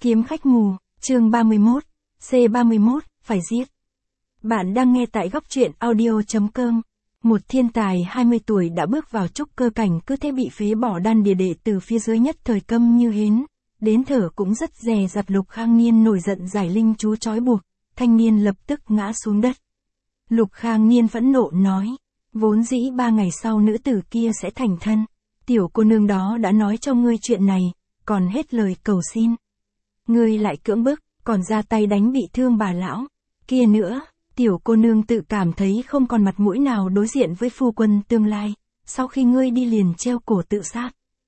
Kiếm khách mù, chương 31, C31, phải giết. Bạn đang nghe tại góc truyện audio.com. Một thiên tài 20 tuổi đã bước vào trúc cơ cảnh cứ thế bị phế bỏ đan địa đệ từ phía dưới nhất thời câm như hến. Đến thở cũng rất dè dặt. Lục Khang Niên nổi giận giải linh chú trói buộc, thanh niên lập tức ngã xuống đất. Lục Khang Niên phẫn nộ nói, vốn dĩ 3 ngày sau nữ tử kia sẽ thành thân. Tiểu cô nương đó đã nói cho ngươi chuyện này, còn hết lời cầu xin. Ngươi lại cưỡng bức, còn ra tay đánh bị thương bà lão. Kia nữa, tiểu cô nương tự cảm thấy không còn mặt mũi nào đối diện với phu quân tương lai, sau khi ngươi đi liền treo cổ tự sát.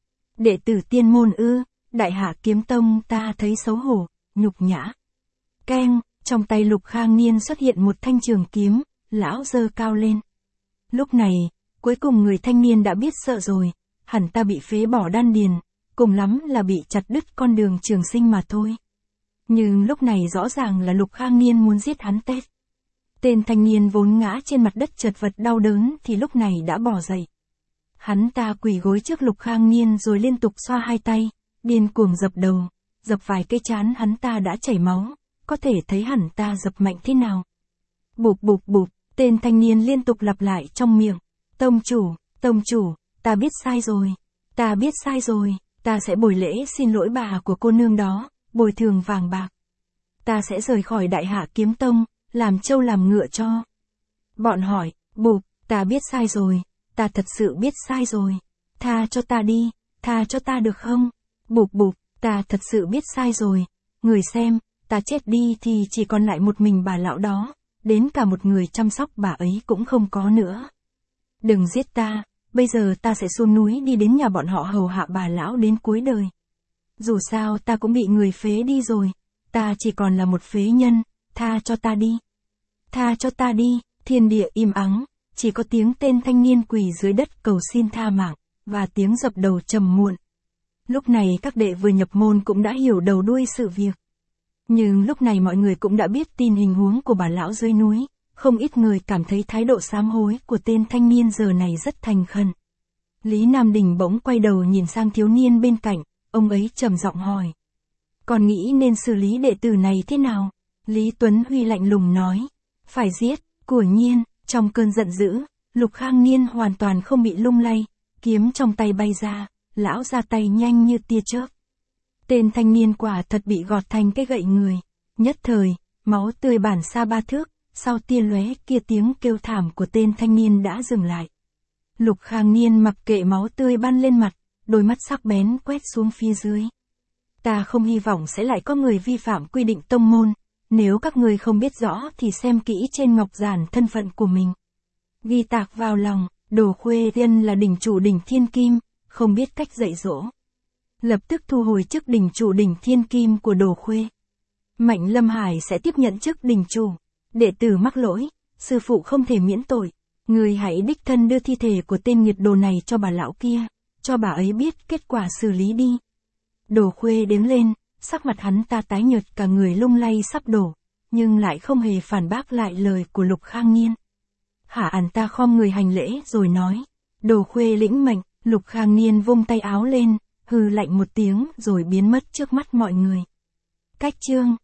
Đệ tử tiên môn ư, Đại Hạ Kiếm Tông ta thấy xấu hổ, nhục nhã. Keng, trong tay Lục Khang Niên xuất hiện một thanh trường kiếm, lão giơ cao lên. Lúc này, cuối cùng người thanh niên đã biết sợ rồi, hẳn ta bị phế bỏ đan điền, cùng lắm là bị chặt đứt con đường trường sinh mà thôi. Nhưng lúc này rõ ràng là Lục Khang Niên muốn giết hắn tết. Tên thanh niên vốn ngã trên mặt đất chật vật đau đớn thì lúc này đã bò dậy. Hắn ta quỳ gối trước Lục Khang Niên rồi liên tục xoa hai tay, điên cuồng dập đầu, dập vài cái trán hắn ta đã chảy máu, có thể thấy hẳn ta dập mạnh thế nào. Bụp bụp bụp, tên thanh niên liên tục lặp lại trong miệng, tông chủ, ta biết sai rồi, ta biết sai rồi, ta sẽ bồi lễ xin lỗi bà của cô nương đó, bồi thường vàng bạc. Ta sẽ rời khỏi Đại Hạ Kiếm Tông, làm trâu làm ngựa cho. Bọn hỏi, bụp, ta biết sai rồi, ta thật sự biết sai rồi, tha cho ta đi, tha cho ta được không? Bụp bụp, ta thật sự biết sai rồi, người xem, ta chết đi thì chỉ còn lại một mình bà lão đó, đến cả một người chăm sóc bà ấy cũng không có nữa. Đừng giết ta, bây giờ ta sẽ xuống núi đi đến nhà bọn họ hầu hạ bà lão đến cuối đời. Dù sao ta cũng bị người phế đi rồi, ta chỉ còn là một phế nhân, tha cho ta đi. Tha cho ta đi, thiên địa im ắng, chỉ có tiếng tên thanh niên quỳ dưới đất cầu xin tha mạng, và tiếng dập đầu trầm muộn. Lúc này các đệ vừa nhập môn cũng đã hiểu đầu đuôi sự việc. Nhưng lúc này mọi người cũng đã biết tin hình huống của bà lão dưới núi, không ít người cảm thấy thái độ sám hối của tên thanh niên giờ này rất thành khẩn. Lý Nam Đình bỗng quay đầu nhìn sang thiếu niên bên cạnh, ông ấy trầm giọng hỏi. Còn nghĩ nên xử lý đệ tử này thế nào? Lý Tuấn Huy lạnh lùng nói. Phải giết, của nhiên, trong cơn giận dữ, Lục Khang Niên hoàn toàn không bị lung lay, kiếm trong tay bay ra, lão ra tay nhanh như tia chớp. Tên thanh niên quả thật bị gọt thành cái gậy người. Nhất thời, máu tươi bản xa 3 thước, sau tia lóe kia tiếng kêu thảm của tên thanh niên đã dừng lại. Lục Khang Niên mặc kệ máu tươi bắn lên mặt, đôi mắt sắc bén quét xuống phía dưới. Ta không hy vọng sẽ lại có người vi phạm quy định tông môn, nếu các người không biết rõ thì xem kỹ trên ngọc giản thân phận của mình. Ghi tạc vào lòng, Đồ Khuê Tiên là đỉnh chủ đỉnh Thiên Kim, không biết cách dạy dỗ. Lập tức thu hồi chức đỉnh chủ đỉnh Thiên Kim của Đồ Khuê. Mạnh Lâm Hải sẽ tiếp nhận chức đỉnh chủ. Đệ tử mắc lỗi, sư phụ không thể miễn tội. Người hãy đích thân đưa thi thể của tên nghiệt đồ này cho bà lão kia, cho bà ấy biết kết quả xử lý đi. Đồ Khuê đứng lên, sắc mặt hắn ta tái nhợt cả người lung lay sắp đổ, nhưng lại không hề phản bác lại lời của Lục Khang Niên. Hả ản ta khom người hành lễ rồi nói. Đồ Khuê lĩnh mệnh, Lục Khang Niên vung tay áo lên, hừ lạnh một tiếng rồi biến mất trước mắt mọi người. Cách chương